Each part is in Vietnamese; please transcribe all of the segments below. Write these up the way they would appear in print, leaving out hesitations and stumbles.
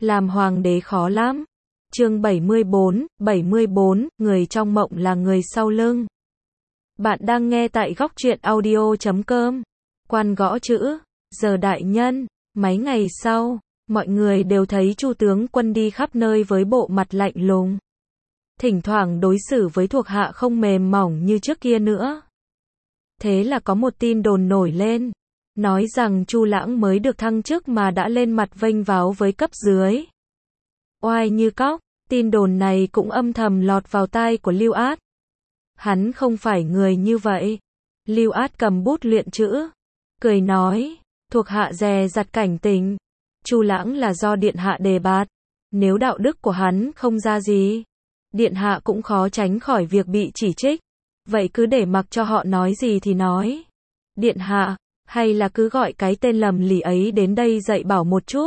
Làm hoàng đế khó lắm. Chương 74, người trong mộng là người sau lưng. Bạn đang nghe tại góc truyện audio.com. Quan gõ chữ, giờ đại nhân. Mấy ngày sau, mọi người đều thấy Chu tướng quân đi khắp nơi với bộ mặt lạnh lùng. Thỉnh thoảng đối xử với thuộc hạ không mềm mỏng như trước kia nữa. Thế là có một tin đồn nổi lên, nói rằng Chu Lãng mới được thăng chức mà đã lên mặt vênh váo với cấp dưới. Oai như cóc, tin đồn này cũng âm thầm lọt vào tai của Lưu Át. Hắn không phải người như vậy. Lưu Át cầm bút luyện chữ, cười nói, thuộc hạ dè dặt cảnh tỉnh. Chu Lãng là do điện hạ đề bạt, nếu đạo đức của hắn không ra gì, điện hạ cũng khó tránh khỏi việc bị chỉ trích. Vậy cứ để mặc cho họ nói gì thì nói. Điện hạ, hay là cứ gọi cái tên lầm lì ấy đến đây dạy bảo một chút.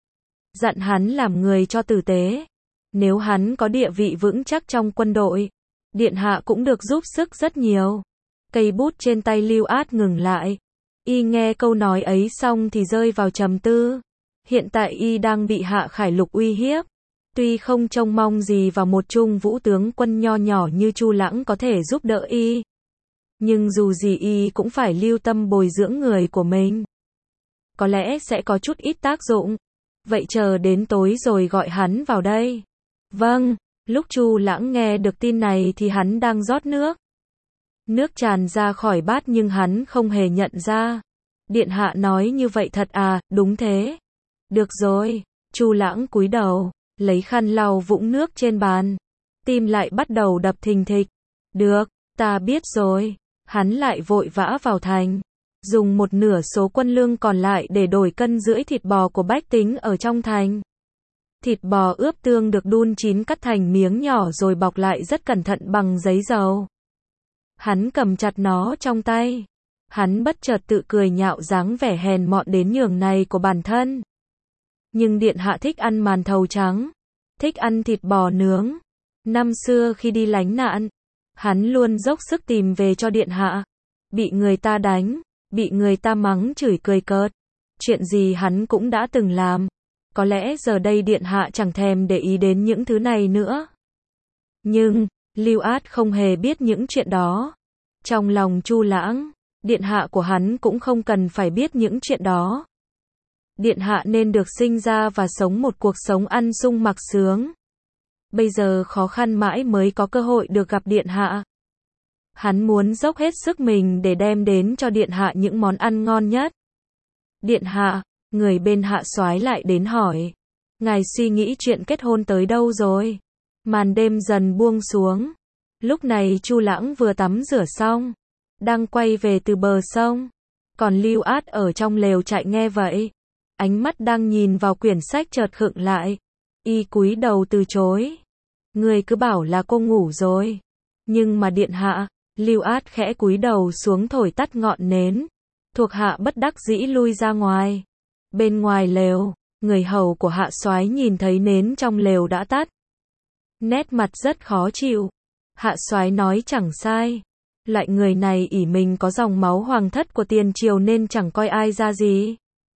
Dặn hắn làm người cho tử tế. Nếu hắn có địa vị vững chắc trong quân đội, điện hạ cũng được giúp sức rất nhiều. Cây bút trên tay Lưu Át ngừng lại. Y nghe câu nói ấy xong thì rơi vào trầm tư. Hiện tại y đang bị Hạ Khải Lục uy hiếp. Tuy không trông mong gì vào một trung vũ tướng quân nho nhỏ như Chu Lãng có thể giúp đỡ y, nhưng dù gì y cũng phải lưu tâm bồi dưỡng người của mình. Có lẽ sẽ có chút ít tác dụng. Vậy chờ đến tối rồi gọi hắn vào đây. Vâng, lúc Chu Lãng nghe được tin này thì hắn đang rót nước. Nước tràn ra khỏi bát nhưng hắn không hề nhận ra. Điện hạ nói như vậy thật à? Đúng thế. Được rồi. Chu Lãng cúi đầu, lấy khăn lau vũng nước trên bàn. Tim lại bắt đầu đập thình thịch. Được, ta biết rồi. Hắn lại vội vã vào thành, dùng một nửa số quân lương còn lại để đổi cân rưỡi thịt bò của bách tính ở trong thành. Thịt bò ướp tương được đun chín cắt thành miếng nhỏ rồi bọc lại rất cẩn thận bằng giấy dầu. Hắn cầm chặt nó trong tay. Hắn bất chợt tự cười nhạo dáng vẻ hèn mọn đến nhường này của bản thân. Nhưng điện hạ thích ăn màn thầu trắng, thích ăn thịt bò nướng. Năm xưa khi đi lánh nạn, hắn luôn dốc sức tìm về cho điện hạ. Bị người ta đánh, bị người ta mắng chửi cười cợt. Chuyện gì hắn cũng đã từng làm. Có lẽ giờ đây điện hạ chẳng thèm để ý đến những thứ này nữa. Nhưng, Lưu Át không hề biết những chuyện đó. Trong lòng Chu Lãng, điện hạ của hắn cũng không cần phải biết những chuyện đó. Điện hạ nên được sinh ra và sống một cuộc sống ăn sung mặc sướng. Bây giờ khó khăn mãi mới có cơ hội được gặp điện hạ. Hắn muốn dốc hết sức mình để đem đến cho điện hạ những món ăn ngon nhất. Điện hạ, người bên Hạ Soái lại đến hỏi. Ngài suy nghĩ chuyện kết hôn tới đâu rồi? Màn đêm dần buông xuống. Lúc này Chu Lãng vừa tắm rửa xong, đang quay về từ bờ sông. Còn Lưu Át ở trong lều trại nghe vậy, ánh mắt đang nhìn vào quyển sách chợt khựng lại. Y cúi đầu từ chối. Người cứ bảo là cô ngủ rồi. Nhưng mà điện hạ, Lưu Át khẽ cúi đầu xuống thổi tắt ngọn nến. Thuộc hạ bất đắc dĩ lui ra ngoài. Bên ngoài lều, người hầu của Hạ Soái nhìn thấy nến trong lều đã tắt. Nét mặt rất khó chịu. Hạ Soái nói chẳng sai. Loại người này ỷ mình có dòng máu hoàng thất của tiền triều nên chẳng coi ai ra gì.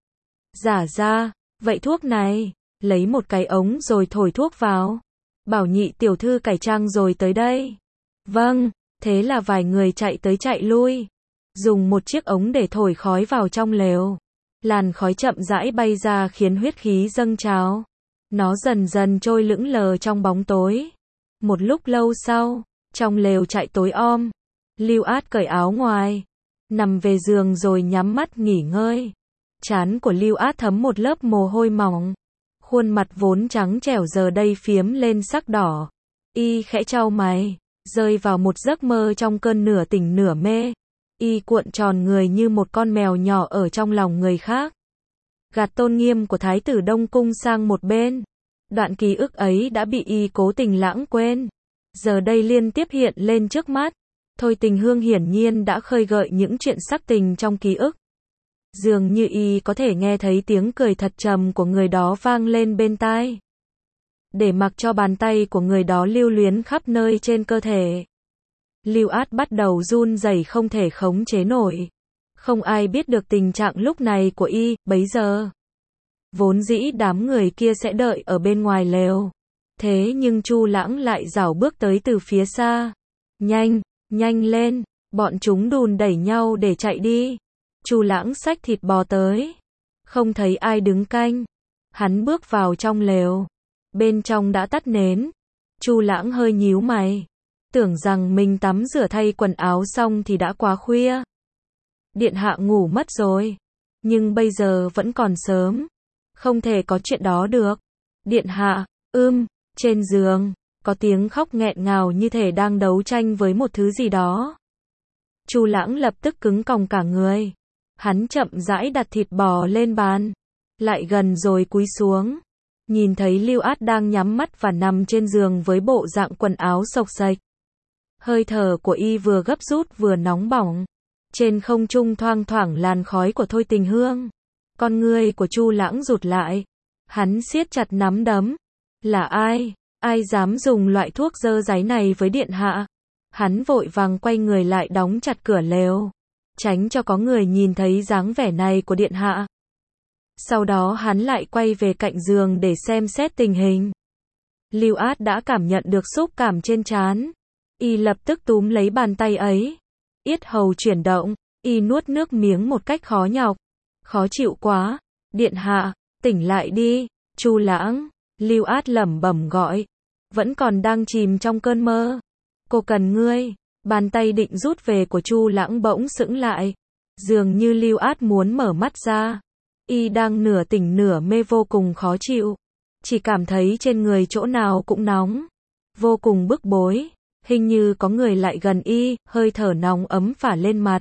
Giả ra, vậy thuốc này, lấy một cái ống rồi thổi thuốc vào. Bảo nhị tiểu thư cải trang rồi tới đây. Vâng, thế là vài người chạy tới chạy lui. Dùng một chiếc ống để thổi khói vào trong lều. Làn khói chậm rãi bay ra khiến huyết khí dâng trào. Nó dần dần trôi lững lờ trong bóng tối. Một lúc lâu sau, trong lều trại tối om, Lưu Át cởi áo ngoài, nằm về giường rồi nhắm mắt nghỉ ngơi. Trán của Lưu Át thấm một lớp mồ hôi mỏng. Khuôn mặt vốn trắng trẻo giờ đây phiếm lên sắc đỏ. Y khẽ chau mày, rơi vào một giấc mơ trong cơn nửa tỉnh nửa mê. Y cuộn tròn người như một con mèo nhỏ ở trong lòng người khác. Gạt tôn nghiêm của Thái tử Đông Cung sang một bên. Đoạn ký ức ấy đã bị y cố tình lãng quên. Giờ đây liên tiếp hiện lên trước mắt. Thôi Tình Hương hiển nhiên đã khơi gợi những chuyện sắc tình trong ký ức. Dường như y có thể nghe thấy tiếng cười thật trầm của người đó vang lên bên tai. Để mặc cho bàn tay của người đó lưu luyến khắp nơi trên cơ thể. Lưu Át bắt đầu run rẩy không thể khống chế nổi. Không ai biết được tình trạng lúc này của y, bấy giờ. Vốn dĩ đám người kia sẽ đợi ở bên ngoài lều. Thế nhưng Chu Lãng lại rảo bước tới từ phía xa. Nhanh, nhanh lên, bọn chúng đùn đẩy nhau để chạy đi. Chu Lãng xách thịt bò tới. Không thấy ai đứng canh. Hắn bước vào trong lều. Bên trong đã tắt nến. Chu Lãng hơi nhíu mày. Tưởng rằng mình tắm rửa thay quần áo xong thì đã quá khuya. Điện hạ ngủ mất rồi. Nhưng bây giờ vẫn còn sớm. Không thể có chuyện đó được. Điện hạ, trên giường, có tiếng khóc nghẹn ngào như thể đang đấu tranh với một thứ gì đó. Chu Lãng lập tức cứng còng cả người. Hắn chậm rãi đặt thịt bò lên bàn. Lại gần rồi cúi xuống. Nhìn thấy Lưu Át đang nhắm mắt và nằm trên giường với bộ dạng quần áo xộc xệch. Hơi thở của y vừa gấp rút vừa nóng bỏng. Trên không trung thoang thoảng làn khói của Thôi Tình Hương. Con ngươi của Chu Lãng rụt lại. Hắn siết chặt nắm đấm. Là ai? Ai dám dùng loại thuốc dơ dáy này với điện hạ? Hắn vội vàng quay người lại đóng chặt cửa lều. Tránh cho có người nhìn thấy dáng vẻ này của điện hạ. Sau đó hắn lại quay về cạnh giường để xem xét tình hình. Lưu Át đã cảm nhận được xúc cảm trên trán. Y lập tức túm lấy bàn tay ấy. Yết hầu chuyển động, y nuốt nước miếng một cách khó nhọc. Khó chịu quá. Điện hạ, tỉnh lại đi. Chu Lãng. Lưu Át lẩm bẩm gọi. Vẫn còn đang chìm trong cơn mơ. Cô cần ngươi. Bàn tay định rút về của Chu Lãng bỗng sững lại. Dường như Lưu Át muốn mở mắt ra. Y đang nửa tỉnh nửa mê vô cùng khó chịu. Chỉ cảm thấy trên người chỗ nào cũng nóng. Vô cùng bức bối. Hình như có người lại gần y, hơi thở nóng ấm phả lên mặt.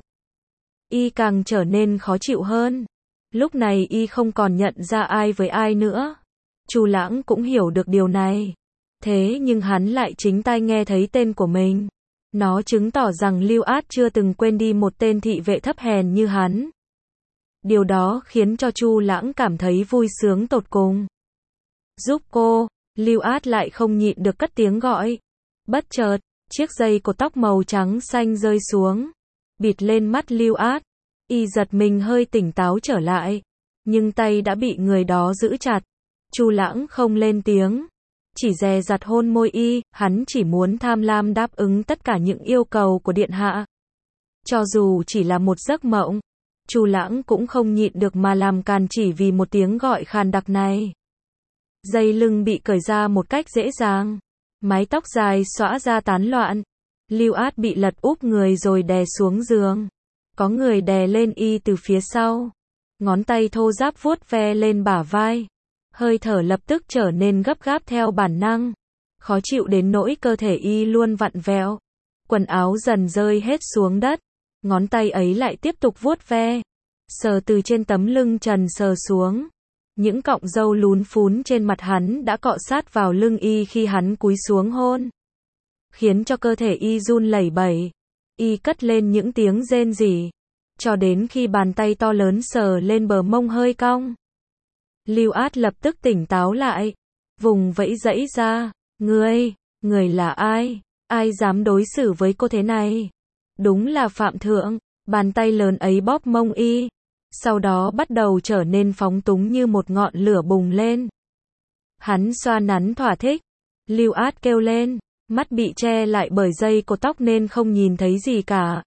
Y càng trở nên khó chịu hơn. Lúc này y không còn nhận ra ai với ai nữa. Chu Lãng cũng hiểu được điều này. Thế nhưng hắn lại chính tai nghe thấy tên của mình. Nó chứng tỏ rằng Lưu Át chưa từng quên đi một tên thị vệ thấp hèn như hắn. Điều đó khiến cho Chu Lãng cảm thấy vui sướng tột cùng. Giúp cô, Lưu Át lại không nhịn được cất tiếng gọi. Bất chợt, chiếc dây cột tóc màu trắng xanh rơi xuống, bịt lên mắt Lưu Át. Y giật mình hơi tỉnh táo trở lại, nhưng tay đã bị người đó giữ chặt. Chu Lãng không lên tiếng, chỉ dè dặt hôn môi y, hắn chỉ muốn tham lam đáp ứng tất cả những yêu cầu của điện hạ. Cho dù chỉ là một giấc mộng, Chu Lãng cũng không nhịn được mà làm càn chỉ vì một tiếng gọi khàn đặc này. Dây lưng bị cởi ra một cách dễ dàng. Mái tóc dài xõa ra tán loạn. Lưu Át bị lật úp người rồi đè xuống giường. Có người đè lên y từ phía sau. Ngón tay thô ráp vuốt ve lên bả vai. Hơi thở lập tức trở nên gấp gáp theo bản năng. Khó chịu đến nỗi cơ thể y luôn vặn vẹo. Quần áo dần rơi hết xuống đất. Ngón tay ấy lại tiếp tục vuốt ve. Sờ từ trên tấm lưng trần sờ xuống. Những cọng râu lún phún trên mặt hắn đã cọ sát vào lưng y khi hắn cúi xuống hôn. Khiến cho cơ thể y run lẩy bẩy. Y cất lên những tiếng rên rỉ. Cho đến khi bàn tay to lớn sờ lên bờ mông hơi cong. Lưu Át lập tức tỉnh táo lại. Vùng vẫy giãy ra. Người là ai? Ai dám đối xử với cô thế này? Đúng là Phạm Thượng. Bàn tay lớn ấy bóp mông y. Sau đó bắt đầu trở nên phóng túng như một ngọn lửa bùng lên. Hắn xoa nắn thỏa thích. Lưu Át kêu lên. Mắt bị che lại bởi dây cột tóc nên không nhìn thấy gì cả.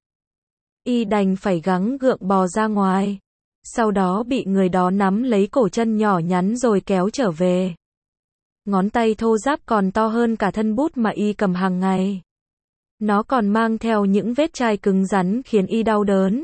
Y đành phải gắng gượng bò ra ngoài. Sau đó bị người đó nắm lấy cổ chân nhỏ nhắn rồi kéo trở về. Ngón tay thô ráp còn to hơn cả thân bút mà y cầm hàng ngày. Nó còn mang theo những vết chai cứng rắn khiến y đau đớn.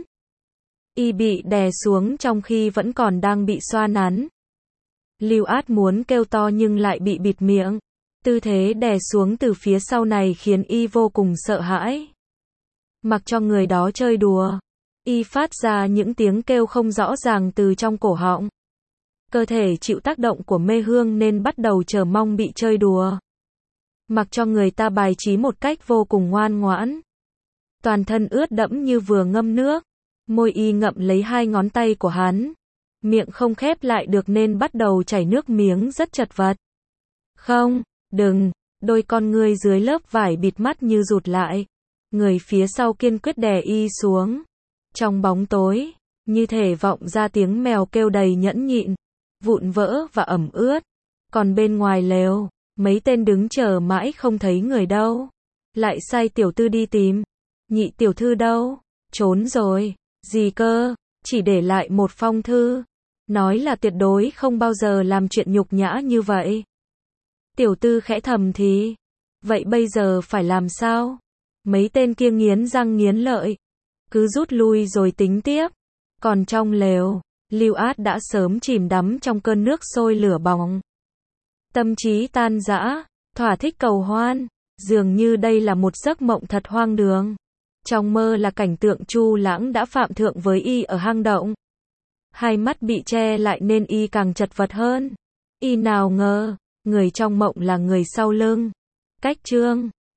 Y bị đè xuống trong khi vẫn còn đang bị xoa nắn. Lưu Át muốn kêu to nhưng lại bị bịt miệng. Tư thế đè xuống từ phía sau này khiến y vô cùng sợ hãi. Mặc cho người đó chơi đùa, y phát ra những tiếng kêu không rõ ràng từ trong cổ họng. Cơ thể chịu tác động của mê hương nên bắt đầu chờ mong bị chơi đùa. Mặc cho người ta bài trí một cách vô cùng ngoan ngoãn. Toàn thân ướt đẫm như vừa ngâm nước. Môi y ngậm lấy hai ngón tay của hắn. Miệng không khép lại được nên bắt đầu chảy nước miếng rất chật vật. Không, đừng, đôi con ngươi dưới lớp vải bịt mắt như rụt lại. Người phía sau kiên quyết đè y xuống. Trong bóng tối, như thể vọng ra tiếng mèo kêu đầy nhẫn nhịn. vụn vỡ và ẩm ướt. Còn bên ngoài lều, mấy tên đứng chờ mãi không thấy người đâu. Lại sai tiểu tư đi tìm. Nhị tiểu thư đâu? Trốn rồi. Gì cơ? Chỉ để lại một phong thư. Nói là tuyệt đối không bao giờ làm chuyện nhục nhã như vậy. Tiểu tư khẽ thầm thì. Vậy bây giờ phải làm sao? Mấy tên kia nghiến răng nghiến lợi. Cứ rút lui rồi tính tiếp. Còn trong lều, Lưu Át đã sớm chìm đắm trong cơn nước sôi lửa bỏng. Tâm trí tan rã, thỏa thích cầu hoan. Dường như đây là một giấc mộng thật hoang đường. Trong mơ là cảnh tượng Chu Lãng đã phạm thượng với y ở hang động. Hai mắt bị che lại nên y càng chật vật hơn. Y nào ngờ, người trong mộng là người sau lưng. Cách chương